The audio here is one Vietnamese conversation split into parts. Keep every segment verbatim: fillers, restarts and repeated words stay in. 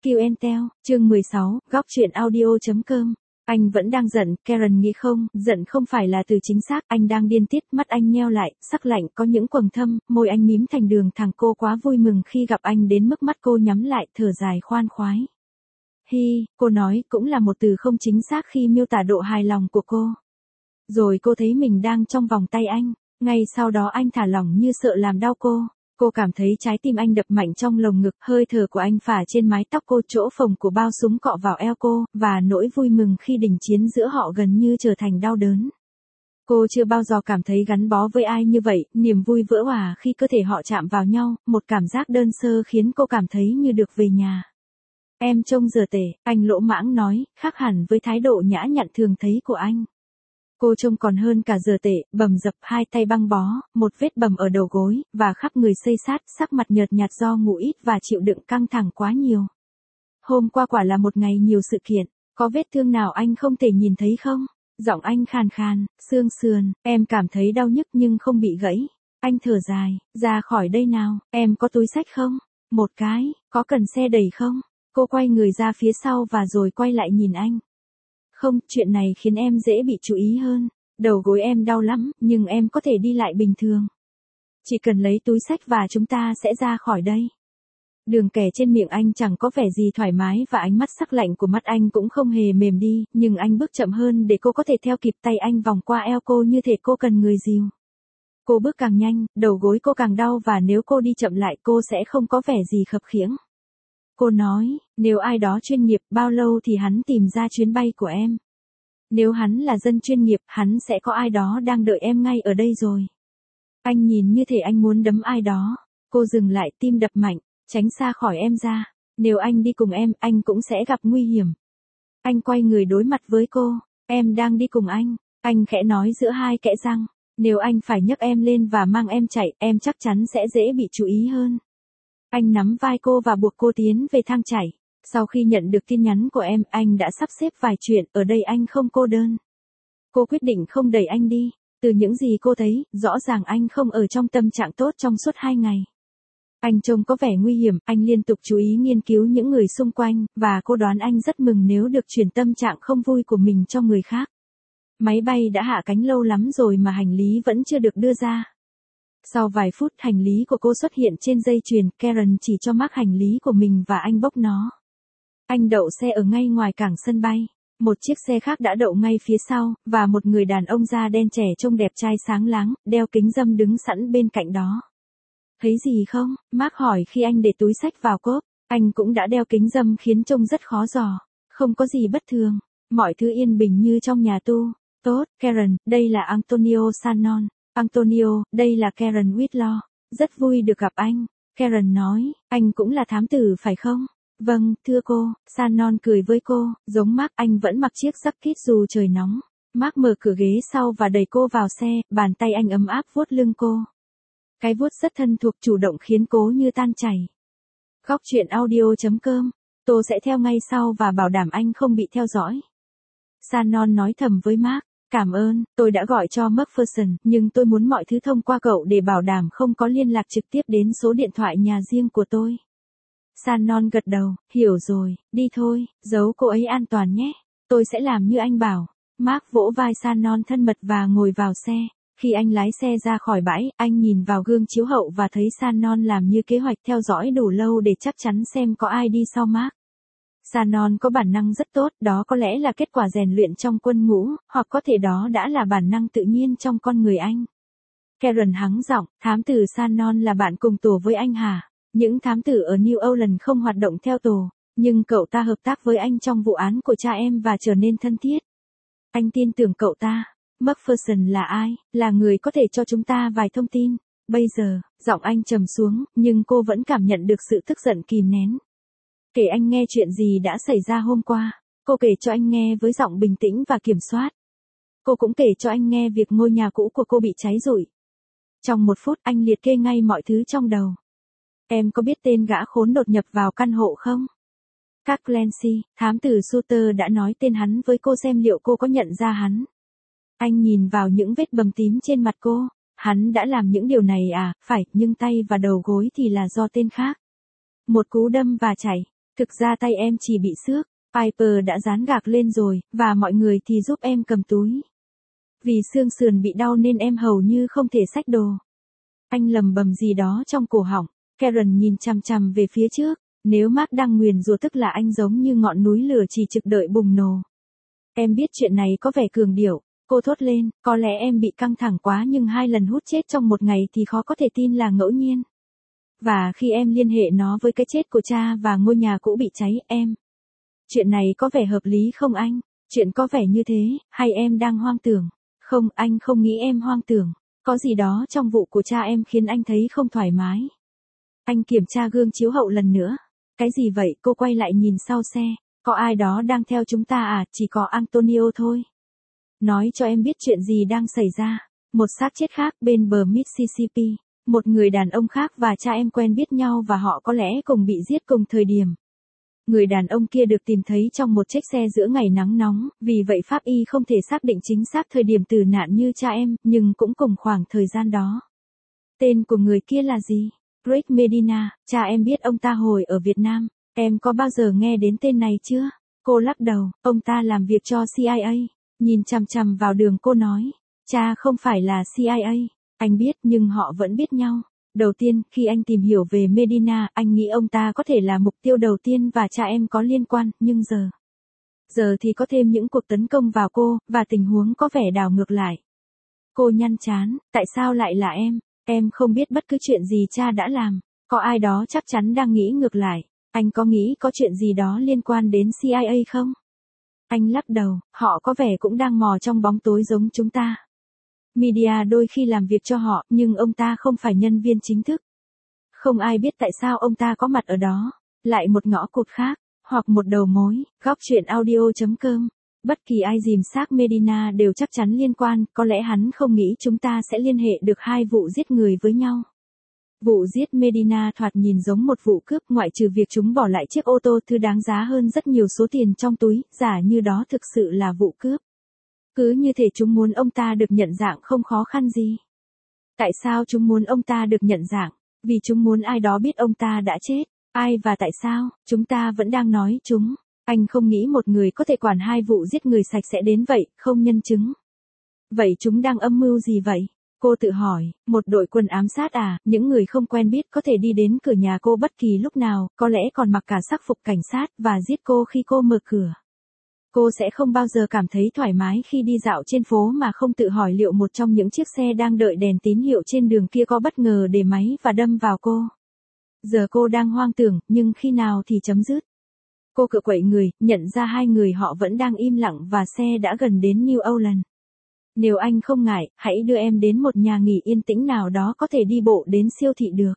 Kill and Tell, chương mười sáu, góc truyện audio.com. Anh vẫn đang giận, Karen nghĩ không, giận không phải là từ chính xác, anh đang điên tiết, mắt anh nheo lại, sắc lạnh có những quầng thâm, môi anh mím thành đường thẳng, cô quá vui mừng khi gặp anh đến mức mắt cô nhắm lại, thở dài khoan khoái. Hi, cô nói, cũng là một từ không chính xác khi miêu tả độ hài lòng của cô. Rồi cô thấy mình đang trong vòng tay anh, ngay sau đó anh thả lỏng như sợ làm đau cô. Cô cảm thấy trái tim anh đập mạnh trong lồng ngực, hơi thở của anh phả trên mái tóc cô, chỗ phồng của bao súng cọ vào eo cô, và nỗi vui mừng khi đình chiến giữa họ gần như trở thành đau đớn. Cô chưa bao giờ cảm thấy gắn bó với ai như vậy, niềm vui vỡ òa khi cơ thể họ chạm vào nhau, một cảm giác đơn sơ khiến cô cảm thấy như được về nhà. Em trông giờ tệ, anh lỗ mãng nói, khác hẳn với thái độ nhã nhặn thường thấy của anh. Cô trông còn hơn cả giờ tệ, bầm dập, hai tay băng bó, một vết bầm ở đầu gối, và khắp người xây xát, sắc mặt nhợt nhạt do ngủ ít và chịu đựng căng thẳng quá nhiều. Hôm qua quả là một ngày nhiều sự kiện, có vết thương nào anh không thể nhìn thấy không? Giọng anh khàn khàn, xương sườn, em cảm thấy đau nhức nhưng không bị gãy. Anh thở dài, ra khỏi đây nào, em có túi xách không? Một cái, có cần xe đẩy không? Cô quay người ra phía sau và rồi quay lại nhìn anh. Không, chuyện này khiến em dễ bị chú ý hơn. Đầu gối em đau lắm, nhưng em có thể đi lại bình thường. Chỉ cần lấy túi xách và chúng ta sẽ ra khỏi đây. Đường kẻ trên miệng anh chẳng có vẻ gì thoải mái và ánh mắt sắc lạnh của mắt anh cũng không hề mềm đi, nhưng anh bước chậm hơn để cô có thể theo kịp, tay anh vòng qua eo cô như thể cô cần người dìu. Cô bước càng nhanh, đầu gối cô càng đau và nếu cô đi chậm lại cô sẽ không có vẻ gì khập khiễng. Cô nói, nếu ai đó chuyên nghiệp, bao lâu thì hắn tìm ra chuyến bay của em? Nếu hắn là dân chuyên nghiệp, hắn sẽ có ai đó đang đợi em ngay ở đây rồi. Anh nhìn như thể anh muốn đấm ai đó. Cô dừng lại, tim đập mạnh, tránh xa khỏi em ra. Nếu anh đi cùng em, anh cũng sẽ gặp nguy hiểm. Anh quay người đối mặt với cô. Em đang đi cùng anh. Anh khẽ nói giữa hai kẽ răng. Nếu anh phải nhấc em lên và mang em chạy, em chắc chắn sẽ dễ bị chú ý hơn. Anh nắm vai cô và buộc cô tiến về thang chảy. Sau khi nhận được tin nhắn của em, anh đã sắp xếp vài chuyện, ở đây anh không cô đơn. Cô quyết định không đẩy anh đi. Từ những gì cô thấy, rõ ràng anh không ở trong tâm trạng tốt trong suốt hai ngày. Anh trông có vẻ nguy hiểm, anh liên tục chú ý nghiên cứu những người xung quanh, và cô đoán anh rất mừng nếu được chuyển tâm trạng không vui của mình cho người khác. Máy bay đã hạ cánh lâu lắm rồi mà hành lý vẫn chưa được đưa ra. Sau vài phút, hành lý của cô xuất hiện trên dây chuyền, Karen chỉ cho Mark hành lý của mình và anh bốc nó. Anh đậu xe ở ngay ngoài cảng sân bay. Một chiếc xe khác đã đậu ngay phía sau, và một người đàn ông da đen trẻ trông đẹp trai sáng láng, đeo kính râm đứng sẵn bên cạnh đó. Thấy gì không? Mark hỏi khi anh để túi xách vào cốp. Anh cũng đã đeo kính râm khiến trông rất khó dò. Không có gì bất thường. Mọi thứ yên bình như trong nhà tu. Tốt, Karen, đây là Antonio Shannon. Antonio, đây là Karen Whitlaw. Rất vui được gặp anh. Karen nói, anh cũng là thám tử phải không? Vâng, thưa cô. Shannon cười với cô, giống Mark, anh vẫn mặc chiếc jacket dù trời nóng. Mark mở cửa ghế sau và đẩy cô vào xe, bàn tay anh ấm áp vuốt lưng cô. Cái vuốt rất thân thuộc, chủ động khiến cô như tan chảy. Góc truyện audio.com. Tôi sẽ theo ngay sau và bảo đảm anh không bị theo dõi. Shannon nói thầm với Mark. Cảm ơn, tôi đã gọi cho McPherson, nhưng tôi muốn mọi thứ thông qua cậu để bảo đảm không có liên lạc trực tiếp đến số điện thoại nhà riêng của tôi. Shannon gật đầu, hiểu rồi, đi thôi, giấu cô ấy an toàn nhé. Tôi sẽ làm như anh bảo. Mark vỗ vai Shannon thân mật và ngồi vào xe. Khi anh lái xe ra khỏi bãi, anh nhìn vào gương chiếu hậu và thấy Shannon làm như kế hoạch, theo dõi đủ lâu để chắc chắn xem có ai đi sau Mark. Shannon có bản năng rất tốt, đó có lẽ là kết quả rèn luyện trong quân ngũ, hoặc có thể đó đã là bản năng tự nhiên trong con người anh. Karen hắng giọng, thám tử Shannon là bạn cùng tổ với anh hả? Những thám tử ở New Orleans không hoạt động theo tổ, nhưng cậu ta hợp tác với anh trong vụ án của cha em và trở nên thân thiết. Anh tin tưởng cậu ta. McPherson là ai? Là người có thể cho chúng ta vài thông tin. Bây giờ, giọng anh trầm xuống, nhưng cô vẫn cảm nhận được sự tức giận kìm nén. Kể anh nghe chuyện gì đã xảy ra hôm qua. Cô kể cho anh nghe với giọng bình tĩnh và kiểm soát. Cô cũng kể cho anh nghe việc ngôi nhà cũ của cô bị cháy rụi. Trong một phút anh liệt kê ngay mọi thứ trong đầu. Em có biết tên gã khốn đột nhập vào căn hộ không? Các Clancy, thám tử Suter đã nói tên hắn với cô xem liệu cô có nhận ra hắn. Anh nhìn vào những vết bầm tím trên mặt cô. Hắn đã làm những điều này à, phải, nhưng tay và đầu gối thì là do tên khác. Một cú đâm và chảy. Thực ra tay em chỉ bị xước, Piper đã dán gạc lên rồi, và mọi người thì giúp em cầm túi. Vì xương sườn bị đau nên em hầu như không thể xách đồ. Anh lầm bầm gì đó trong cổ họng, Karen nhìn chằm chằm về phía trước, nếu Mark đang nguyền rủa tức là anh giống như ngọn núi lửa chỉ trực đợi bùng nổ. Em biết chuyện này có vẻ cường điệu, cô thốt lên, có lẽ em bị căng thẳng quá nhưng hai lần hút chết trong một ngày thì khó có thể tin là ngẫu nhiên. Và khi em liên hệ nó với cái chết của cha và ngôi nhà cũ bị cháy, em. Chuyện này có vẻ hợp lý không anh? Chuyện có vẻ như thế, hay em đang hoang tưởng? Không, anh không nghĩ em hoang tưởng. Có gì đó trong vụ của cha em khiến anh thấy không thoải mái. Anh kiểm tra gương chiếu hậu lần nữa. Cái gì vậy? Cô quay lại nhìn sau xe. Có ai đó đang theo chúng ta à? Chỉ có Antonio thôi. Nói cho em biết chuyện gì đang xảy ra. Một xác chết khác bên bờ Mississippi. Một người đàn ông khác và cha em quen biết nhau và họ có lẽ cùng bị giết cùng thời điểm. Người đàn ông kia được tìm thấy trong một chiếc xe giữa ngày nắng nóng, vì vậy pháp y không thể xác định chính xác thời điểm tử nạn như cha em, nhưng cũng cùng khoảng thời gian đó. Tên của người kia là gì? Greg Medina, cha em biết ông ta hồi ở Việt Nam. Em có bao giờ nghe đến tên này chưa? Cô lắc đầu, ông ta làm việc cho C I A. Nhìn chằm chằm vào đường cô nói, cha không phải là C I A. Anh biết nhưng họ vẫn biết nhau. Đầu tiên, khi anh tìm hiểu về Medina, anh nghĩ ông ta có thể là mục tiêu đầu tiên và cha em có liên quan, nhưng giờ. Giờ thì có thêm những cuộc tấn công vào cô, và tình huống có vẻ đảo ngược lại. Cô nhăn chán, tại sao lại là em? Em không biết bất cứ chuyện gì cha đã làm. Có ai đó chắc chắn đang nghĩ ngược lại. Anh có nghĩ có chuyện gì đó liên quan đến C I A không? Anh lắc đầu, họ có vẻ cũng đang mò trong bóng tối giống chúng ta. Media đôi khi làm việc cho họ, nhưng ông ta không phải nhân viên chính thức. Không ai biết tại sao ông ta có mặt ở đó. Lại một ngõ cụt khác, hoặc một đầu mối, góc chuyện audio chấm com. Bất kỳ ai dìm xác Medina đều chắc chắn liên quan, có lẽ hắn không nghĩ chúng ta sẽ liên hệ được hai vụ giết người với nhau. Vụ giết Medina thoạt nhìn giống một vụ cướp, ngoại trừ việc chúng bỏ lại chiếc ô tô thứ đáng giá hơn rất nhiều số tiền trong túi, giả như đó thực sự là vụ cướp. Cứ như thể chúng muốn ông ta được nhận dạng không khó khăn gì. Tại sao chúng muốn ông ta được nhận dạng? Vì chúng muốn ai đó biết ông ta đã chết. Ai và tại sao? Chúng ta vẫn đang nói chúng. Anh không nghĩ một người có thể quản hai vụ giết người sạch sẽ đến vậy, không nhân chứng. Vậy chúng đang âm mưu gì vậy? Cô tự hỏi, một đội quân ám sát à, những người không quen biết có thể đi đến cửa nhà cô bất kỳ lúc nào, có lẽ còn mặc cả sắc phục cảnh sát và giết cô khi cô mở cửa. Cô sẽ không bao giờ cảm thấy thoải mái khi đi dạo trên phố mà không tự hỏi liệu một trong những chiếc xe đang đợi đèn tín hiệu trên đường kia có bất ngờ để máy và đâm vào cô. Giờ cô đang hoang tưởng, nhưng khi nào thì chấm dứt? Cô cựa quậy người, nhận ra hai người họ vẫn đang im lặng và xe đã gần đến New Orleans. Nếu anh không ngại, hãy đưa em đến một nhà nghỉ yên tĩnh nào đó có thể đi bộ đến siêu thị được.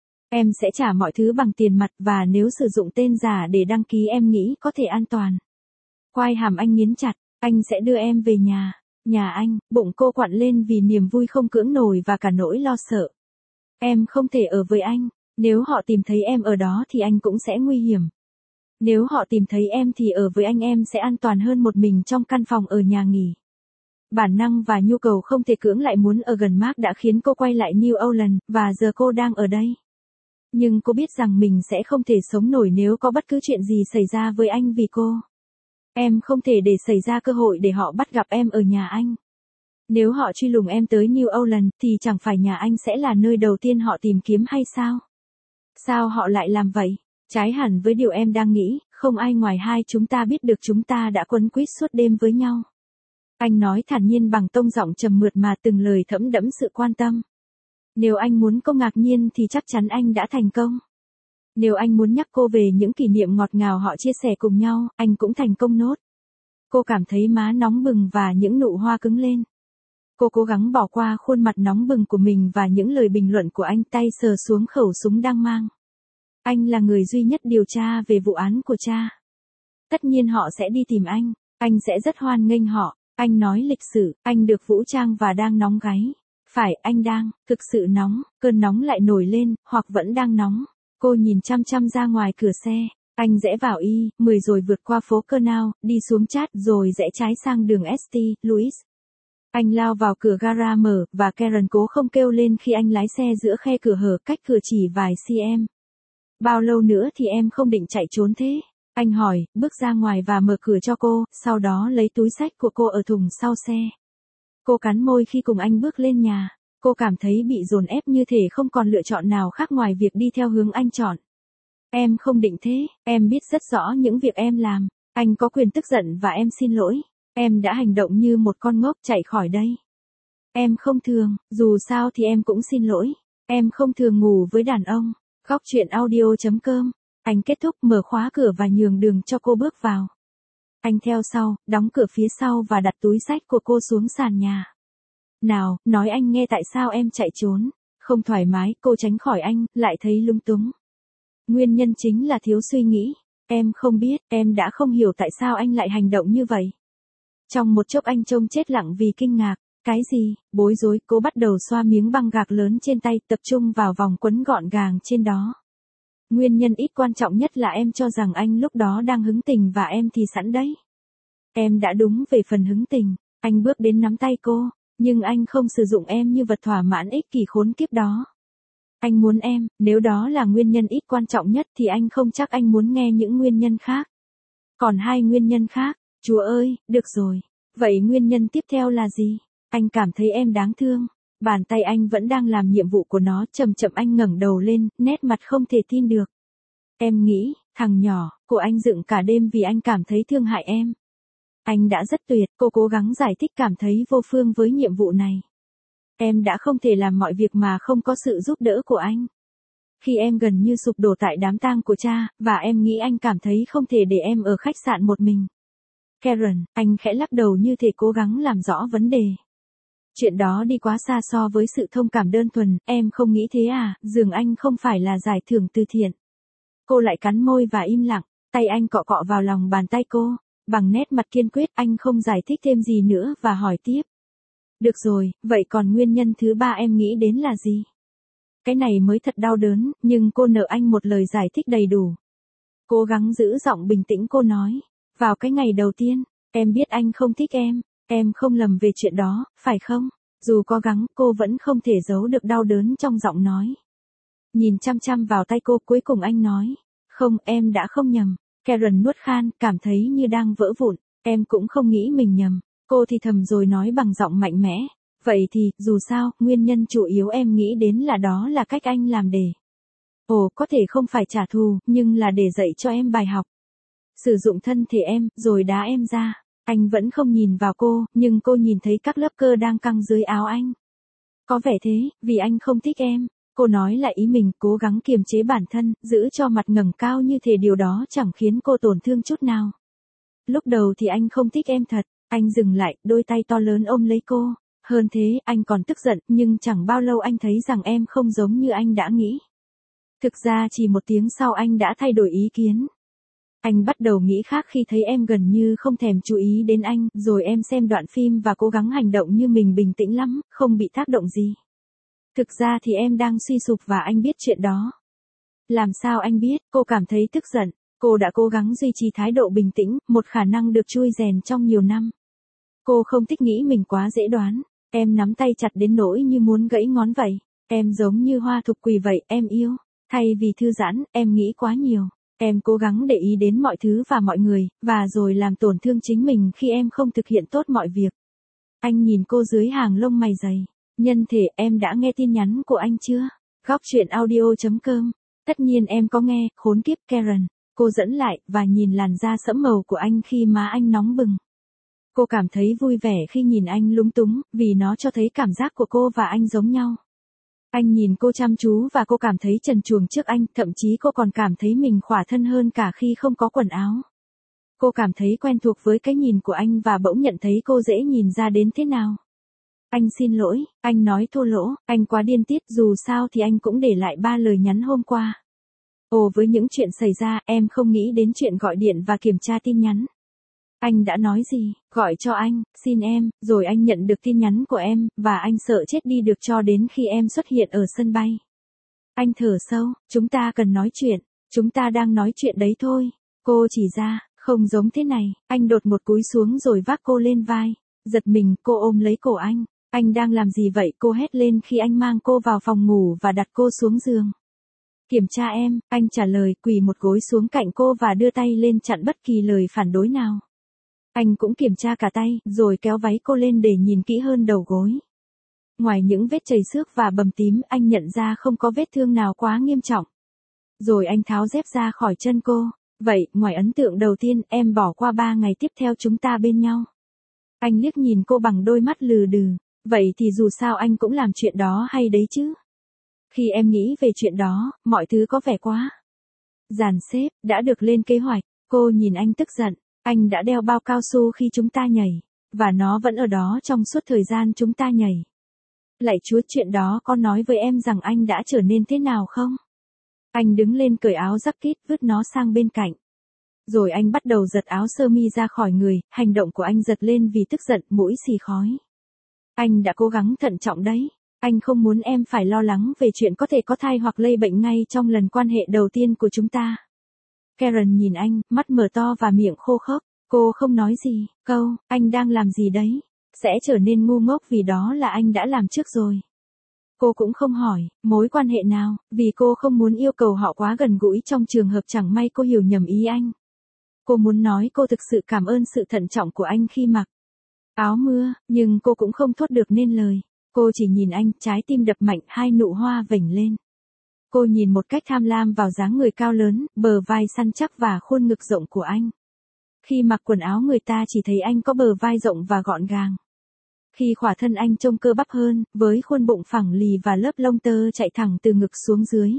Em sẽ trả mọi thứ bằng tiền mặt và nếu sử dụng tên giả để đăng ký em nghĩ có thể an toàn. Quai hàm anh nghiến chặt, anh sẽ đưa em về nhà. Nhà anh, bụng cô quặn lên vì niềm vui không cưỡng nổi và cả nỗi lo sợ. Em không thể ở với anh. Nếu họ tìm thấy em ở đó thì anh cũng sẽ nguy hiểm. Nếu họ tìm thấy em thì ở với anh em sẽ an toàn hơn một mình trong căn phòng ở nhà nghỉ. Bản năng và nhu cầu không thể cưỡng lại muốn ở gần Mark đã khiến cô quay lại New Orleans, và giờ cô đang ở đây. Nhưng cô biết rằng mình sẽ không thể sống nổi nếu có bất cứ chuyện gì xảy ra với anh vì cô. Em không thể để xảy ra cơ hội để họ bắt gặp em ở nhà anh. Nếu họ truy lùng em tới New Orleans thì chẳng phải nhà anh sẽ là nơi đầu tiên họ tìm kiếm hay sao? Sao họ lại làm vậy? Trái hẳn với điều em đang nghĩ, không ai ngoài hai chúng ta biết được chúng ta đã quấn quýt suốt đêm với nhau. Anh nói thản nhiên bằng tông giọng trầm mượt mà từng lời thẫm đẫm sự quan tâm. Nếu anh muốn cô ngạc nhiên thì chắc chắn anh đã thành công. Nếu anh muốn nhắc cô về những kỷ niệm ngọt ngào họ chia sẻ cùng nhau, anh cũng thành công nốt. Cô cảm thấy má nóng bừng và những nụ hoa cứng lên. Cô cố gắng bỏ qua khuôn mặt nóng bừng của mình và những lời bình luận của anh, tay sờ xuống khẩu súng đang mang. Anh là người duy nhất điều tra về vụ án của cha. Tất nhiên họ sẽ đi tìm anh, anh sẽ rất hoan nghênh họ. Anh nói lịch sử, anh được vũ trang và đang nóng gáy. Phải, anh đang, thực sự nóng, cơn nóng lại nổi lên, hoặc vẫn đang nóng. Cô nhìn chăm chăm ra ngoài cửa xe. Anh rẽ vào Y mười rồi vượt qua phố Canal, đi xuống Chát rồi rẽ trái sang đường Saint Louis. Anh lao vào cửa gara mở, và Karen cố không kêu lên khi anh lái xe giữa khe cửa hở cách cửa chỉ vài cm. Bao lâu nữa thì em không định chạy trốn thế? Anh hỏi, bước ra ngoài và mở cửa cho cô, sau đó lấy túi xách của cô ở thùng sau xe. Cô cắn môi khi cùng anh bước lên nhà. Cô cảm thấy bị dồn ép như thể không còn lựa chọn nào khác ngoài việc đi theo hướng anh chọn. Em không định thế, em biết rất rõ những việc em làm. Anh có quyền tức giận và em xin lỗi. Em đã hành động như một con ngốc chạy khỏi đây. Em không thường, dù sao thì em cũng xin lỗi. Em không thường ngủ với đàn ông. Góc chuyện audio chấm com. Anh kết thúc mở khóa cửa và nhường đường cho cô bước vào. Anh theo sau, đóng cửa phía sau và đặt túi xách của cô xuống sàn nhà. Nào, nói anh nghe tại sao em chạy trốn. Không thoải mái, cô tránh khỏi anh, lại thấy lung túng. Nguyên nhân chính là thiếu suy nghĩ. Em không biết, em đã không hiểu tại sao anh lại hành động như vậy. Trong một chốc anh trông chết lặng vì kinh ngạc. Cái gì? Bối rối, cô bắt đầu xoa miếng băng gạc lớn trên tay, tập trung vào vòng quấn gọn gàng trên đó. Nguyên nhân ít quan trọng nhất là em cho rằng anh lúc đó đang hứng tình và em thì sẵn đấy. Em đã đúng về phần hứng tình. Anh bước đến nắm tay cô, nhưng anh không sử dụng em như vật thỏa mãn ích kỷ khốn kiếp đó. Anh muốn em, nếu đó là nguyên nhân ít quan trọng nhất thì anh không chắc anh muốn nghe những nguyên nhân khác. Còn hai nguyên nhân khác, Chúa ơi, được rồi. Vậy nguyên nhân tiếp theo là gì? Anh cảm thấy em đáng thương. Bàn tay anh vẫn đang làm nhiệm vụ của nó, chậm chậm anh ngẩng đầu lên, nét mặt không thể tin được. Em nghĩ, thằng nhỏ, của anh dựng cả đêm vì anh cảm thấy thương hại em. Anh đã rất tuyệt, cô cố gắng giải thích cảm thấy vô phương với nhiệm vụ này. Em đã không thể làm mọi việc mà không có sự giúp đỡ của anh. Khi em gần như sụp đổ tại đám tang của cha, và em nghĩ anh cảm thấy không thể để em ở khách sạn một mình. Karen, anh khẽ lắc đầu như thể cố gắng làm rõ vấn đề. Chuyện đó đi quá xa so với sự thông cảm đơn thuần, em không nghĩ thế à, dường anh không phải là giải thưởng từ thiện. Cô lại cắn môi và im lặng, tay anh cọ cọ vào lòng bàn tay cô, bằng nét mặt kiên quyết anh không giải thích thêm gì nữa và hỏi tiếp. Được rồi, vậy còn nguyên nhân thứ ba em nghĩ đến là gì? Cái này mới thật đau đớn, nhưng cô nợ anh một lời giải thích đầy đủ. Cố gắng giữ giọng bình tĩnh cô nói, vào cái ngày đầu tiên, em biết anh không thích em. Em không lầm về chuyện đó, phải không? Dù cố gắng, cô vẫn không thể giấu được đau đớn trong giọng nói. Nhìn chăm chăm vào tay cô, cuối cùng anh nói. Không, em đã không nhầm. Karen nuốt khan, cảm thấy như đang vỡ vụn. Em cũng không nghĩ mình nhầm. Cô thì thầm rồi nói bằng giọng mạnh mẽ. Vậy thì, dù sao, nguyên nhân chủ yếu em nghĩ đến là đó là cách anh làm để. Ồ, có thể không phải trả thù, nhưng là để dạy cho em bài học. Sử dụng thân thể em, rồi đá em ra. Anh vẫn không nhìn vào cô, nhưng cô nhìn thấy các lớp cơ đang căng dưới áo anh. Có vẻ thế, vì anh không thích em. Cô nói lại ý mình, cố gắng kiềm chế bản thân, giữ cho mặt ngẩng cao như thể điều đó chẳng khiến cô tổn thương chút nào. Lúc đầu thì anh không thích em thật. Anh dừng lại, đôi tay to lớn ôm lấy cô. Hơn thế, anh còn tức giận, nhưng chẳng bao lâu anh thấy rằng em không giống như anh đã nghĩ. Thực ra chỉ một tiếng sau anh đã thay đổi ý kiến. Anh bắt đầu nghĩ khác khi thấy em gần như không thèm chú ý đến anh, rồi em xem đoạn phim và cố gắng hành động như mình bình tĩnh lắm, không bị tác động gì. Thực ra thì em đang suy sụp và anh biết chuyện đó. Làm sao anh biết? Cô cảm thấy tức giận. Cô đã cố gắng duy trì thái độ bình tĩnh, một khả năng được chui rèn trong nhiều năm. Cô không thích nghĩ mình quá dễ đoán. Em nắm tay chặt đến nỗi như muốn gãy ngón vậy. Em giống như hoa thục quỳ vậy, em yêu. Thay vì thư giãn, em nghĩ quá nhiều. Em cố gắng để ý đến mọi thứ và mọi người, và rồi làm tổn thương chính mình khi em không thực hiện tốt mọi việc. Anh nhìn cô dưới hàng lông mày dày. Nhân thể, em đã nghe tin nhắn của anh chưa? Góc chuyện audio chấm com. Tất nhiên em có nghe, khốn kiếp Karen. Cô dẫn lại, và nhìn làn da sẫm màu của anh khi má anh nóng bừng. Cô cảm thấy vui vẻ khi nhìn anh lúng túng, vì nó cho thấy cảm giác của cô và anh giống nhau. Anh nhìn cô chăm chú và cô cảm thấy trần truồng trước anh, thậm chí cô còn cảm thấy mình khỏa thân hơn cả khi không có quần áo. Cô cảm thấy quen thuộc với cái nhìn của anh và bỗng nhận thấy cô dễ nhìn ra đến thế nào. Anh xin lỗi, anh nói thô lỗ, anh quá điên tiết, dù sao thì anh cũng để lại ba lời nhắn hôm qua. Ồ, với những chuyện xảy ra, em không nghĩ đến chuyện gọi điện và kiểm tra tin nhắn. Anh đã nói gì? Gọi cho anh, xin em, rồi anh nhận được tin nhắn của em, và anh sợ chết đi được cho đến khi em xuất hiện ở sân bay. Anh thở sâu, chúng ta cần nói chuyện, chúng ta đang nói chuyện đấy thôi. Cô chỉ ra, không giống thế này, anh đột một cúi xuống rồi vác cô lên vai. Giật mình, cô ôm lấy cổ anh. Anh đang làm gì vậy? Cô hét lên khi anh mang cô vào phòng ngủ và đặt cô xuống giường. Kiểm tra em, anh trả lời, quỳ một gối xuống cạnh cô và đưa tay lên chặn bất kỳ lời phản đối nào. Anh cũng kiểm tra cả tay, rồi kéo váy cô lên để nhìn kỹ hơn đầu gối. Ngoài những vết chảy xước và bầm tím, anh nhận ra không có vết thương nào quá nghiêm trọng. Rồi anh tháo dép ra khỏi chân cô. Vậy, ngoài ấn tượng đầu tiên, em bỏ qua ba ngày tiếp theo chúng ta bên nhau. Anh liếc nhìn cô bằng đôi mắt lừ đừ. Vậy thì dù sao anh cũng làm chuyện đó hay đấy chứ. Khi em nghĩ về chuyện đó, mọi thứ có vẻ quá dàn xếp, đã được lên kế hoạch. Cô nhìn anh tức giận. Anh đã đeo bao cao su khi chúng ta nhảy. Và nó vẫn ở đó trong suốt thời gian chúng ta nhảy. Lạy Chúa, chuyện đó có nói với em rằng anh đã trở nên thế nào không? Anh đứng lên cởi áo jacket, vứt nó sang bên cạnh. Rồi anh bắt đầu giật áo sơ mi ra khỏi người, hành động của anh giật lên vì tức giận, mũi xì khói. Anh đã cố gắng thận trọng đấy. Anh không muốn em phải lo lắng về chuyện có thể có thai hoặc lây bệnh ngay trong lần quan hệ đầu tiên của chúng ta. Karen nhìn anh, mắt mở to và miệng khô khốc. Cô không nói gì. Câu, anh đang làm gì đấy? Sẽ trở nên ngu ngốc vì đó là anh đã làm trước rồi. Cô cũng không hỏi, mối quan hệ nào, vì cô không muốn yêu cầu họ quá gần gũi trong trường hợp chẳng may cô hiểu nhầm ý anh. Cô muốn nói cô thực sự cảm ơn sự thận trọng của anh khi mặc áo mưa, nhưng cô cũng không thốt được nên lời. Cô chỉ nhìn anh, trái tim đập mạnh, hai nụ hoa vểnh lên. Cô nhìn một cách tham lam vào dáng người cao lớn, bờ vai săn chắc và khuôn ngực rộng của anh. Khi mặc quần áo người ta chỉ thấy anh có bờ vai rộng và gọn gàng. Khi khỏa thân anh trông cơ bắp hơn, với khuôn bụng phẳng lì và lớp lông tơ chạy thẳng từ ngực xuống dưới.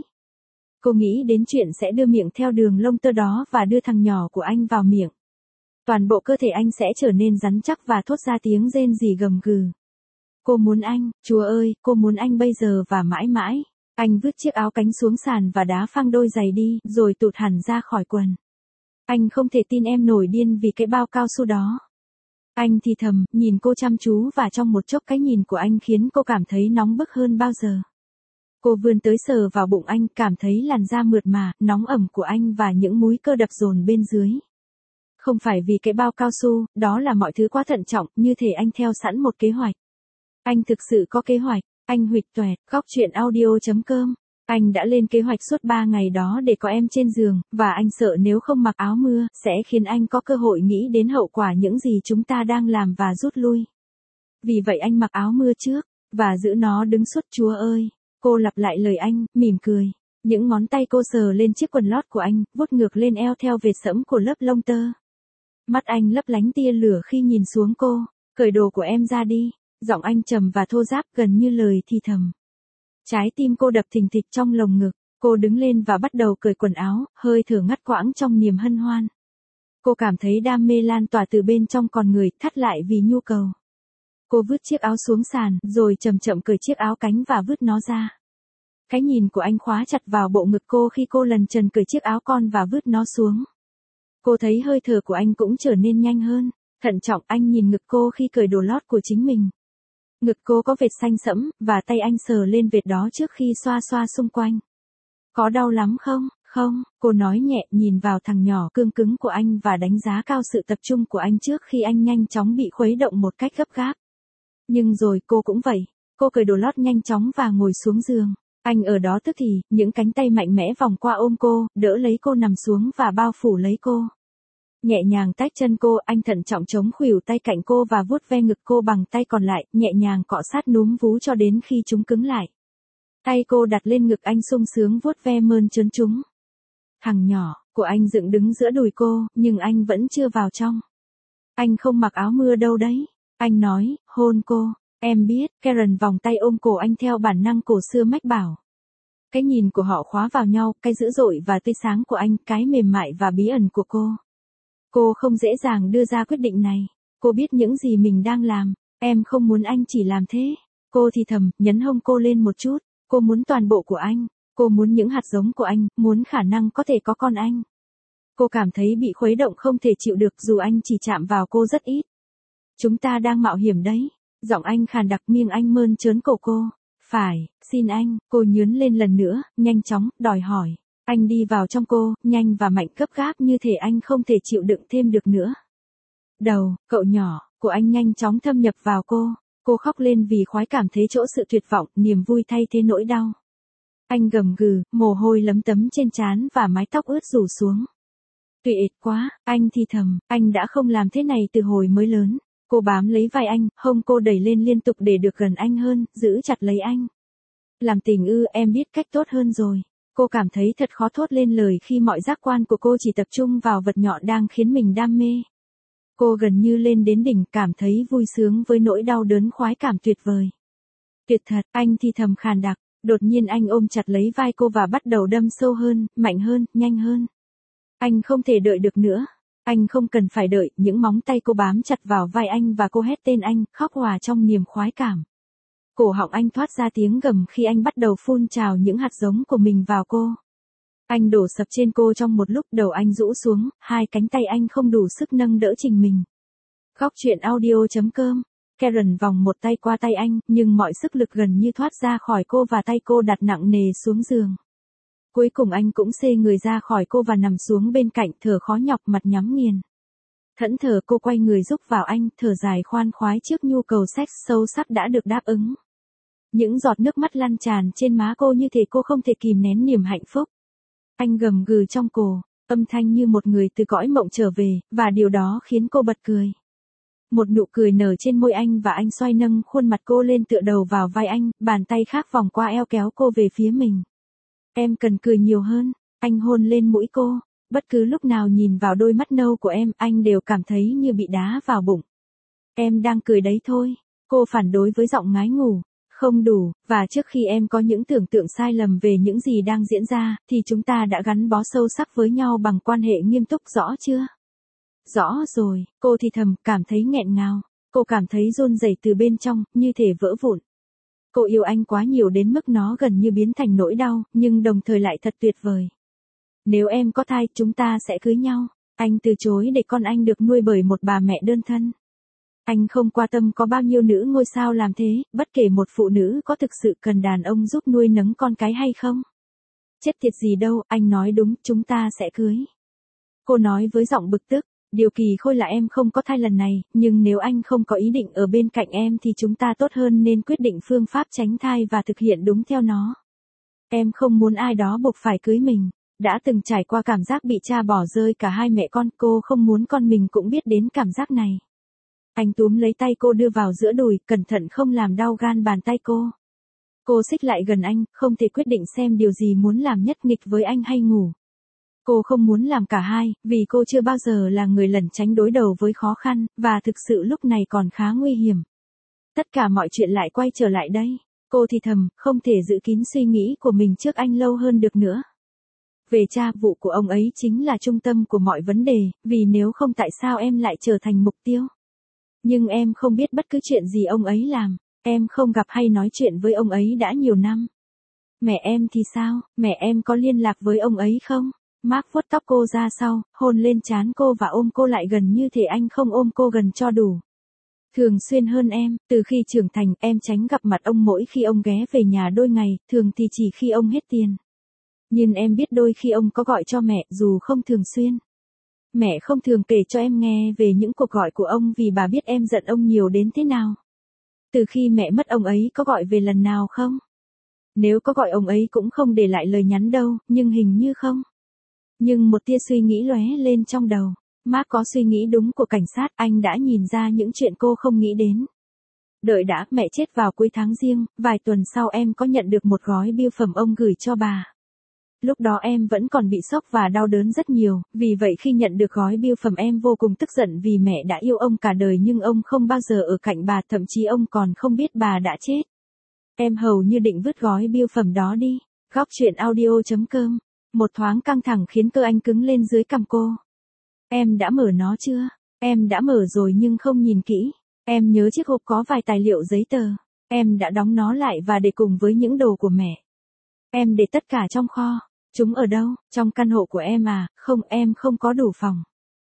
Cô nghĩ đến chuyện sẽ đưa miệng theo đường lông tơ đó và đưa thằng nhỏ của anh vào miệng. Toàn bộ cơ thể anh sẽ trở nên rắn chắc và thốt ra tiếng rên rỉ gầm gừ. Cô muốn anh, Chúa ơi, cô muốn anh bây giờ và mãi mãi. Anh vứt chiếc áo cánh xuống sàn và đá phăng đôi giày đi, rồi tụt hẳn ra khỏi quần. Anh không thể tin em nổi điên vì cái bao cao su đó. Anh thì thầm, nhìn cô chăm chú và trong một chốc cái nhìn của anh khiến cô cảm thấy nóng bức hơn bao giờ. Cô vươn tới sờ vào bụng anh, cảm thấy làn da mượt mà, nóng ẩm của anh và những múi cơ đập dồn bên dưới. Không phải vì cái bao cao su, đó là mọi thứ quá thận trọng, như thể anh theo sẵn một kế hoạch. Anh thực sự có kế hoạch, anh huỵch toẹt, góc truyện audio chấm com. Anh đã lên kế hoạch suốt ba ngày đó để có em trên giường, và anh sợ nếu không mặc áo mưa, sẽ khiến anh có cơ hội nghĩ đến hậu quả những gì chúng ta đang làm và rút lui. Vì vậy anh mặc áo mưa trước, và giữ nó đứng suốt. Chúa ơi! Cô lặp lại lời anh, mỉm cười. Những ngón tay cô sờ lên chiếc quần lót của anh, vuốt ngược lên eo theo vệt sẫm của lớp lông tơ. Mắt anh lấp lánh tia lửa khi nhìn xuống cô. Cởi đồ của em ra đi. Giọng anh trầm và thô ráp gần như lời thì thầm. Trái tim cô đập thình thịch trong lồng ngực. Cô đứng lên và bắt đầu cởi quần áo, hơi thở ngắt quãng trong niềm hân hoan. Cô cảm thấy đam mê lan tỏa từ bên trong con người, thắt lại vì nhu cầu. Cô vứt chiếc áo xuống sàn, rồi chậm chậm cởi chiếc áo cánh và vứt nó ra. Cái nhìn của anh khóa chặt vào bộ ngực cô khi cô lần trần cởi chiếc áo con và vứt nó xuống. Cô thấy hơi thở của anh cũng trở nên nhanh hơn. Thận trọng anh nhìn ngực cô khi cởi đồ lót của chính mình. Ngực cô có vệt xanh sẫm, và tay anh sờ lên vệt đó trước khi xoa xoa xung quanh. Có đau lắm không? Không, cô nói nhẹ, nhìn vào thằng nhỏ cương cứng của anh và đánh giá cao sự tập trung của anh trước khi anh nhanh chóng bị khuấy động một cách gấp gáp. Nhưng rồi cô cũng vậy. Cô cởi đồ lót nhanh chóng và ngồi xuống giường. Anh ở đó tức thì, những cánh tay mạnh mẽ vòng qua ôm cô, đỡ lấy cô nằm xuống và bao phủ lấy cô. Nhẹ nhàng tách chân cô, anh thận trọng chống khuỷu tay cạnh cô và vuốt ve ngực cô bằng tay còn lại, nhẹ nhàng cọ sát núm vú cho đến khi chúng cứng lại. Tay cô đặt lên ngực anh sung sướng vuốt ve mơn trớn chúng. Thằng nhỏ của anh dựng đứng giữa đùi cô, nhưng anh vẫn chưa vào trong. Anh không mặc áo mưa đâu đấy. Anh nói, hôn cô. Em biết, Karen vòng tay ôm cổ anh theo bản năng cổ xưa mách bảo. Cái nhìn của họ khóa vào nhau, cái dữ dội và tươi sáng của anh, cái mềm mại và bí ẩn của cô. Cô không dễ dàng đưa ra quyết định này. Cô biết những gì mình đang làm. Em không muốn anh chỉ làm thế. Cô thì thầm, nhấn hông cô lên một chút. Cô muốn toàn bộ của anh. Cô muốn những hạt giống của anh, muốn khả năng có thể có con anh. Cô cảm thấy bị khuấy động không thể chịu được dù anh chỉ chạm vào cô rất ít. Chúng ta đang mạo hiểm đấy. Giọng anh khàn đặc, miệng anh mơn trớn cổ cô. Phải, xin anh, cô nhướn lên lần nữa, nhanh chóng, đòi hỏi. Anh đi vào trong cô, nhanh và mạnh, gấp gáp như thể anh không thể chịu đựng thêm được nữa. Đầu, cậu nhỏ, của anh nhanh chóng thâm nhập vào cô. Cô khóc lên vì khoái cảm thấy chỗ sự tuyệt vọng, niềm vui thay thế nỗi đau. Anh gầm gừ, mồ hôi lấm tấm trên trán và mái tóc ướt rủ xuống. Tuyệt quá, anh thì thầm, anh đã không làm thế này từ hồi mới lớn. Cô bám lấy vai anh, hông cô đẩy lên liên tục để được gần anh hơn, giữ chặt lấy anh. Làm tình ư, em biết cách tốt hơn rồi. Cô cảm thấy thật khó thốt lên lời khi mọi giác quan của cô chỉ tập trung vào vật nhọn đang khiến mình đam mê. Cô gần như lên đến đỉnh, cảm thấy vui sướng với nỗi đau đớn khoái cảm tuyệt vời. Tuyệt thật, anh thì thầm khàn đặc, đột nhiên anh ôm chặt lấy vai cô và bắt đầu đâm sâu hơn, mạnh hơn, nhanh hơn. Anh không thể đợi được nữa. Anh không cần phải đợi, những móng tay cô bám chặt vào vai anh và cô hét tên anh, khóc hòa trong niềm khoái cảm. Cổ họng anh thoát ra tiếng gầm khi anh bắt đầu phun trào những hạt giống của mình vào cô. Anh đổ sập trên cô trong một lúc, đầu anh rũ xuống, hai cánh tay anh không đủ sức nâng đỡ trình mình. Góc truyện audio chấm com. Karen vòng một tay qua tay anh, nhưng mọi sức lực gần như thoát ra khỏi cô và tay cô đặt nặng nề xuống giường. Cuối cùng anh cũng xê người ra khỏi cô và nằm xuống bên cạnh, thở khó nhọc, mặt nhắm nghiền. Thẫn thờ cô quay người giúp vào anh, thở dài khoan khoái trước nhu cầu sex sâu sắc đã được đáp ứng. Những giọt nước mắt lăn tràn trên má cô như thể cô không thể kìm nén niềm hạnh phúc. Anh gầm gừ trong cổ, âm thanh như một người từ cõi mộng trở về, và điều đó khiến cô bật cười. Một nụ cười nở trên môi anh và anh xoay nâng khuôn mặt cô lên tựa đầu vào vai anh, bàn tay khác vòng qua eo kéo cô về phía mình. Em cần cười nhiều hơn, anh hôn lên mũi cô. Bất cứ lúc nào nhìn vào đôi mắt nâu của em, anh đều cảm thấy như bị đá vào bụng. Em đang cười đấy thôi, cô phản đối với giọng ngái ngủ. Không đủ, và trước khi em có những tưởng tượng sai lầm về những gì đang diễn ra, thì chúng ta đã gắn bó sâu sắc với nhau bằng quan hệ nghiêm túc, rõ chưa? Rõ rồi, cô thì thầm, cảm thấy nghẹn ngào. Cô cảm thấy run rẩy từ bên trong, như thể vỡ vụn. Cô yêu anh quá nhiều đến mức nó gần như biến thành nỗi đau, nhưng đồng thời lại thật tuyệt vời. Nếu em có thai, chúng ta sẽ cưới nhau. Anh từ chối để con anh được nuôi bởi một bà mẹ đơn thân. Anh không quan tâm có bao nhiêu nữ ngôi sao làm thế, bất kể một phụ nữ có thực sự cần đàn ông giúp nuôi nấng con cái hay không. Chết tiệt gì đâu, anh nói đúng, chúng ta sẽ cưới. Cô nói với giọng bực tức, điều kỳ khôi là em không có thai lần này, nhưng nếu anh không có ý định ở bên cạnh em thì chúng ta tốt hơn nên quyết định phương pháp tránh thai và thực hiện đúng theo nó. Em không muốn ai đó buộc phải cưới mình. Đã từng trải qua cảm giác bị cha bỏ rơi cả hai mẹ con, cô không muốn con mình cũng biết đến cảm giác này. Anh túm lấy tay cô đưa vào giữa đùi, cẩn thận không làm đau gan bàn tay cô. Cô xích lại gần anh, không thể quyết định xem điều gì muốn làm nhất, nghịch với anh hay ngủ. Cô không muốn làm cả hai, vì cô chưa bao giờ là người lẩn tránh đối đầu với khó khăn, và thực sự lúc này còn khá nguy hiểm. Tất cả mọi chuyện lại quay trở lại đây. Cô thì thầm, không thể giữ kín suy nghĩ của mình trước anh lâu hơn được nữa. Về cha, vụ của ông ấy chính là trung tâm của mọi vấn đề, vì nếu không tại sao em lại trở thành mục tiêu. Nhưng em không biết bất cứ chuyện gì ông ấy làm, em không gặp hay nói chuyện với ông ấy đã nhiều năm. Mẹ em thì sao, mẹ em có liên lạc với ông ấy không? Mark vuốt tóc cô ra sau, hôn lên trán cô và ôm cô lại gần như thể anh không ôm cô gần cho đủ. Thường xuyên hơn em, từ khi trưởng thành em tránh gặp mặt ông mỗi khi ông ghé về nhà đôi ngày, thường thì chỉ khi ông hết tiền. Nhưng em biết đôi khi ông có gọi cho mẹ dù không thường xuyên. Mẹ không thường kể cho em nghe về những cuộc gọi của ông vì bà biết em giận ông nhiều đến thế nào. Từ khi mẹ mất ông ấy có gọi về lần nào không? Nếu có gọi ông ấy cũng không để lại lời nhắn đâu, nhưng hình như không. Nhưng một tia suy nghĩ lóe lên trong đầu. Mark có suy nghĩ đúng của cảnh sát, anh đã nhìn ra những chuyện cô không nghĩ đến. Đợi đã, mẹ chết vào cuối tháng Giêng, vài tuần sau em có nhận được một gói bưu phẩm ông gửi cho bà. Lúc đó em vẫn còn bị sốc và đau đớn rất nhiều, vì vậy khi nhận được gói bưu phẩm em vô cùng tức giận vì mẹ đã yêu ông cả đời nhưng ông không bao giờ ở cạnh bà, thậm chí ông còn không biết bà đã chết. Em hầu như định vứt gói bưu phẩm đó đi. Góc truyện audio chấm com. Một thoáng căng thẳng khiến cơ anh cứng lên dưới cằm cô. Em đã mở nó chưa? Em đã mở rồi nhưng không nhìn kỹ. Em nhớ chiếc hộp có vài tài liệu giấy tờ. Em đã đóng nó lại và để cùng với những đồ của mẹ. Em để tất cả trong kho. Chúng ở đâu? Trong căn hộ của em à? Không, em không có đủ phòng.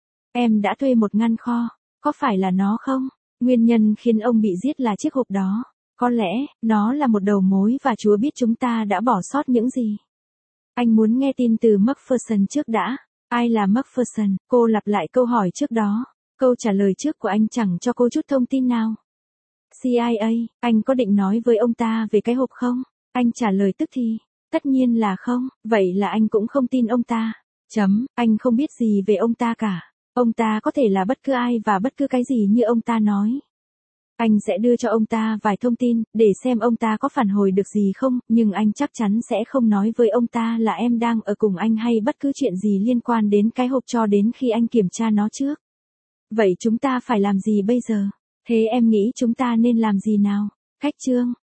Em đã thuê một ngăn kho. Có phải là nó không? Nguyên nhân khiến ông bị giết là chiếc hộp đó. Có lẽ, nó là một đầu mối và Chúa biết chúng ta đã bỏ sót những gì. Anh muốn nghe tin từ Macpherson trước đã. Ai là Macpherson? Cô lặp lại câu hỏi trước đó. Câu trả lời trước của anh chẳng cho cô chút thông tin nào. xê i a, anh có định nói với ông ta về cái hộp không? Anh trả lời tức thì. Tất nhiên là không, vậy là anh cũng không tin ông ta. Chấm, anh không biết gì về ông ta cả. Ông ta có thể là bất cứ ai và bất cứ cái gì như ông ta nói. Anh sẽ đưa cho ông ta vài thông tin, để xem ông ta có phản hồi được gì không, nhưng anh chắc chắn sẽ không nói với ông ta là em đang ở cùng anh hay bất cứ chuyện gì liên quan đến cái hộp cho đến khi anh kiểm tra nó trước. Vậy chúng ta phải làm gì bây giờ? Thế em nghĩ chúng ta nên làm gì nào? Cách chương